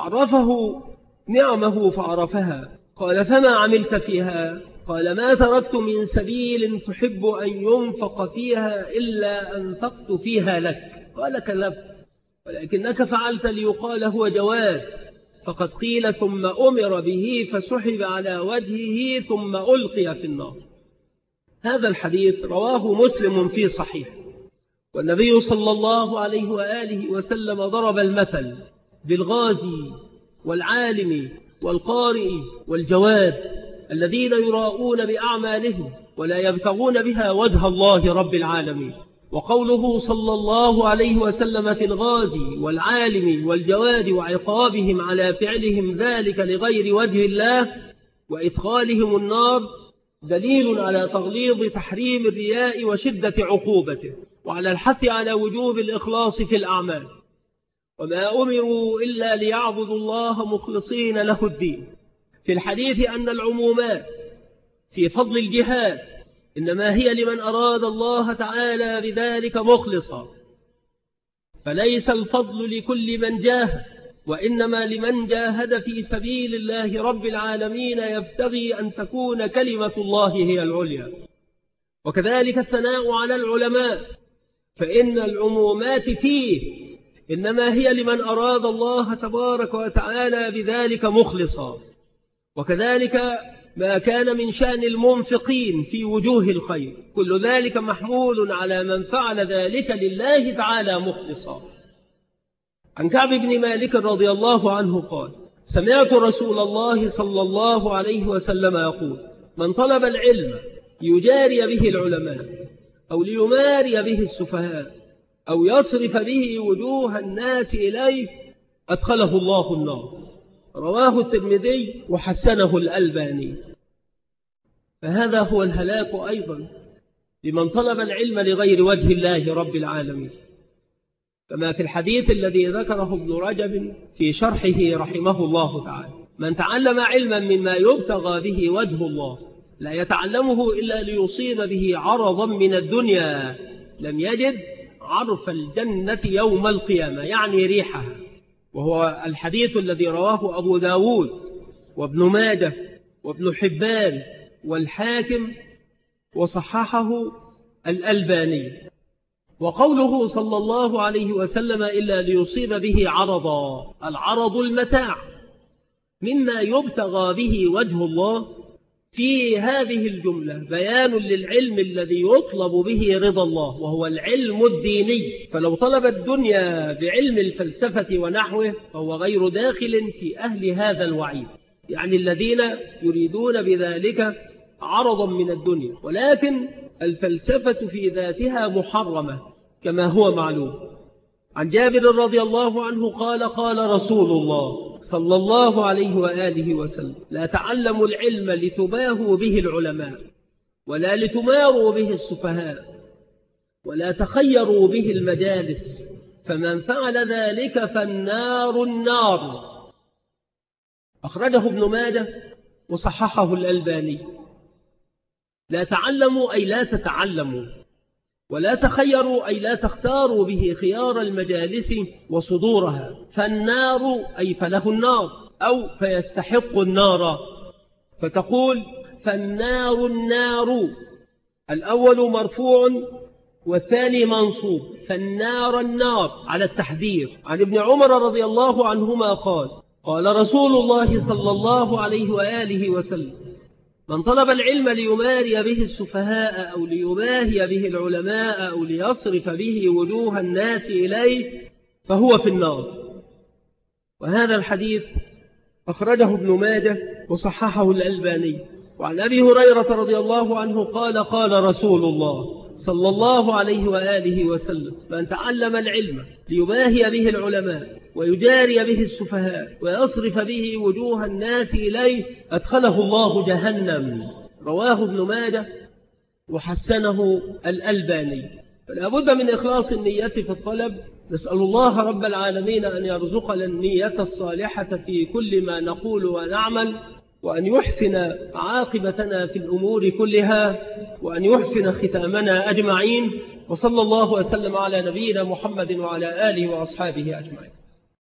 فعرفه نعمه فعرفها. قال: فما عملت فيها؟ قال: ما تركت من سبيل تحب أن ينفق فيها إلا أنفقت فيها لك. قال: كذبت، ولكنك فعلت ليقال هو جواد فقد قيل. ثم أمر به فسحب على وجهه ثم ألقي في النار. هذا الحديث رواه مسلم في صحيح. والنبي صلى الله عليه وآله وسلم ضرب المثل بالغازي والعالم والقارئ والجواد الذين يراءون بأعمالهم ولا يبتغون بها وجه الله رب العالمين. وقوله صلى الله عليه وسلم في الغازي والعالم والجواد وعقابهم على فعلهم ذلك لغير وجه الله وإدخالهم النار دليل على تغليظ تحريم الرياء وشدة عقوبته، وعلى الحث على وجوب الإخلاص في الأعمال. وما أمروا إلا ليعبدوا الله مخلصين له الدين. في الحديث أن العمومات في فضل الجهاد إنما هي لمن أراد الله تعالى بذلك مخلصا، فليس الفضل لكل من جاهد، وإنما لمن جاهد في سبيل الله رب العالمين يبتغي أن تكون كلمة الله هي العليا. وكذلك الثناء على العلماء، فإن العمومات فيه إنما هي لمن أراد الله تبارك وتعالى بذلك مخلصا. وكذلك ما كان من شأن المنفقين في وجوه الخير، كل ذلك محمول على من فعل ذلك لله تعالى مخلصا. عن كعب بن مالك رضي الله عنه قال: سمعت رسول الله صلى الله عليه وسلم يقول: من طلب العلم ليجاري به العلماء أو ليماري به السفهاء أو يصرف به وجوه الناس إليه أدخله الله النار. رواه الترمذي وحسنه الألباني. فهذا هو الهلاك أيضا لمن طلب العلم لغير وجه الله رب العالمين، كما في الحديث الذي ذكره ابن رجب في شرحه رحمه الله تعالى: من تعلم علما مما يبتغى به وجه الله لا يتعلمه إلا ليصيب به عرضا من الدنيا لم يجد عرف الجنة يوم القيامة، يعني ريحها. وهو الحديث الذي رواه أبو داود وابن ماجه وابن حبان والحاكم وصححه الألباني. وقوله صلى الله عليه وسلم: إلا ليصيب به عرضا، العرض المتاع مما يبتغى به وجه الله. في هذه الجملة بيان للعلم الذي يطلب به رضا الله، وهو العلم الديني. فلو طلب الدنيا بعلم الفلسفة ونحوه فهو غير داخل في أهل هذا الوعيد، يعني الذين يريدون بذلك عرضا من الدنيا. ولكن الفلسفة في ذاتها محرمة كما هو معلوم. عن جابر رضي الله عنه قال قال رسول الله صلى الله عليه وآله وسلم: لا تعلموا العلم لتباهوا به العلماء، ولا لتماروا به السفهاء، ولا تخيروا به المجالس، فمن فعل ذلك فالنار النار. أخرجه ابن ماجه وصححه الألباني. لا تعلموا أي لا تتعلموا، ولا تخيروا أي لا تختاروا به خيار المجالس وصدورها، فالنار أي فله النار، أو فيستحق النار، فتقول فالنار النار، الأول مرفوع والثاني منصوب، فالنار النار على التحذير. عن ابن عمر رضي الله عنهما قال قال رسول الله صلى الله عليه وآله وسلم: من طلب العلم ليماري به السفهاء أو ليباهي به العلماء أو ليصرف به وجوه الناس إليه فهو في النار. وهذا الحديث أخرجه ابن ماجه وصححه الألباني. وعن أبي هريرة رضي الله عنه قال قال رسول الله صلى الله عليه وآله وسلم: من تعلم العلم ليباهي به العلماء ويجاري به السفهاء ويصرف به وجوه الناس إليه أدخله الله جهنم. رواه ابن ماجه وحسنه الألباني. فلا بد من إخلاص النية في الطلب. نسأل الله رب العالمين أن يرزقنا النية الصالحة في كل ما نقول ونعمل، وأن يحسن عاقبتنا في الأمور كلها، وأن يحسن ختامنا أجمعين. وصلى الله وسلم على نبينا محمد وعلى آله وأصحابه أجمعين.